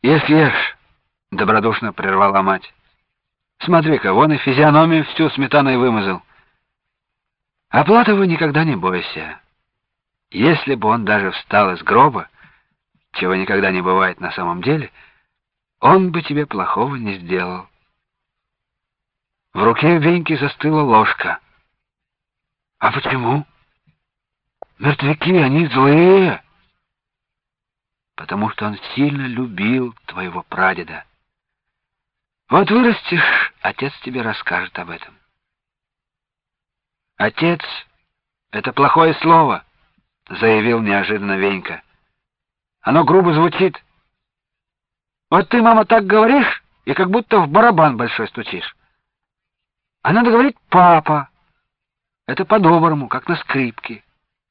Ешь, ешь, — добродушно прервала мать. Смотри-ка, вон и физиономию всю сметаной вымазал. Оплатова никогда не бойся. Если бы он даже встал из гроба, чего никогда не бывает на самом деле, он бы тебе плохого не сделал. В руке Веньки застыла ложка. А почему? Мертвяки, они злые. Потому что он сильно любил твоего прадеда. Вот вырастешь, отец тебе расскажет об этом. Отец — это плохое слово, заявил неожиданно Венька. Оно грубо звучит. Вот ты, мама, так говоришь, и как будто в барабан большой стучишь. А надо говорить папа. Это по-доброму, как на скрипке.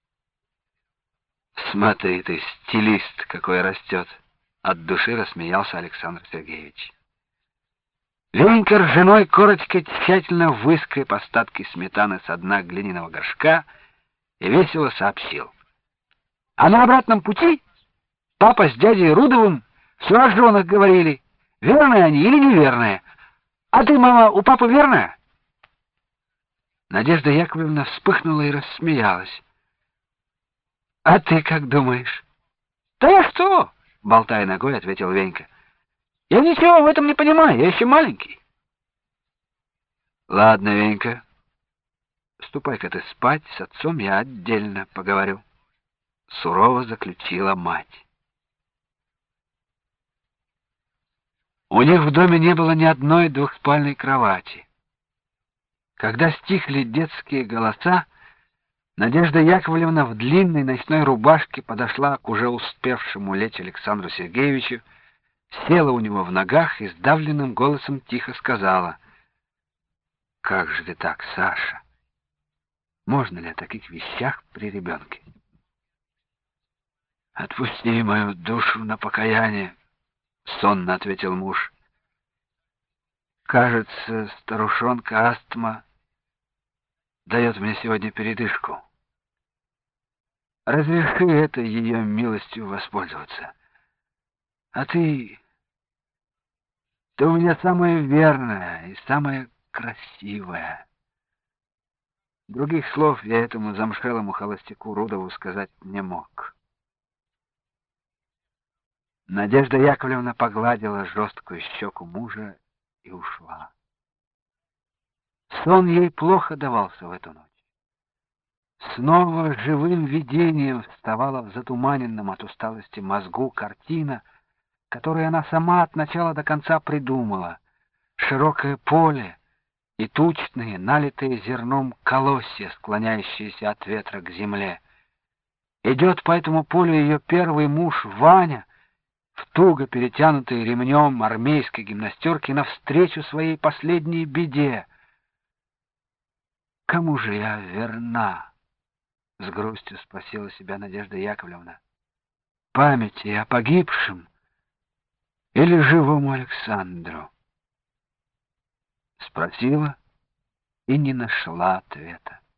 Смотри ты, стилист какой растет. От души рассмеялся Александр Сергеевич. Ленька ржаной корочкой тщательно выскреб остатки сметаны со дна глиняного горшка и весело сообщил. А на обратном пути папа с дядей Рудовым все о женах говорили, верные они или неверные. А ты, мама, у папы верная? Надежда Яковлевна вспыхнула и рассмеялась. А ты как думаешь? Да я что? Болтая ногой, ответил Венька. Я ничего в этом не понимаю, я еще маленький. Ладно, Венька, ступай-ка ты спать, с отцом я отдельно поговорю. Сурово заключила мать. У них в доме не было ни одной двухспальной кровати. Когда стихли детские голоса, Надежда Яковлевна в длинной ночной рубашке подошла к уже успевшему лечь Александру Сергеевичу, села у него в ногах и сдавленным голосом тихо сказала: «Как же ты так, Саша? Можно ли о таких вещах при ребенке? Отпусти мою душу на покаяние», — сонно ответил муж. «Кажется, старушонка астма дает мне сегодня передышку. Разреши это ее милостью воспользоваться. А ты у меня самая верная и самая красивая». Других слов я этому замшелому холостяку Рудову сказать не мог. Надежда Яковлевна погладила жесткую щеку мужа и ушла. Сон ей плохо давался в эту ночь. Снова живым видением вставала в затуманенном от усталости мозгу картина, которую она сама от начала до конца придумала. Широкое поле и тучные, налитые зерном колосья, склоняющиеся от ветра к земле. Идет по этому полю ее первый муж Ваня, в туго перетянутой ремнем армейской гимнастерки, навстречу своей последней беде. «Кому же я верна?» — с грустью спросила себя Надежда Яковлевна. «Памяти о погибшем или живому Александру?» Спросила и не нашла ответа.